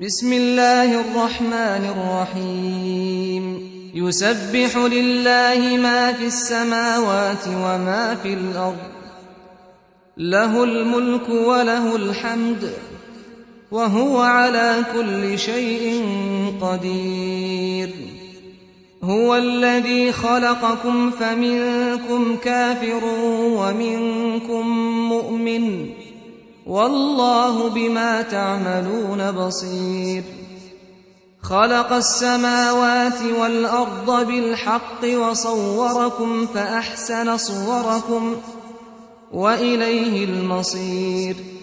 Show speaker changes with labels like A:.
A: بسم الله الرحمن الرحيم يسبح لله ما في السماوات وما في الأرض له الملك وله الحمد وهو على كل شيء قدير هو الذي خلقكم فمنكم كافر ومنكم مؤمن والله بما تعملون بصير خلق السماوات والأرض بالحق وصوركم فأحسن صوركم وإليه المصير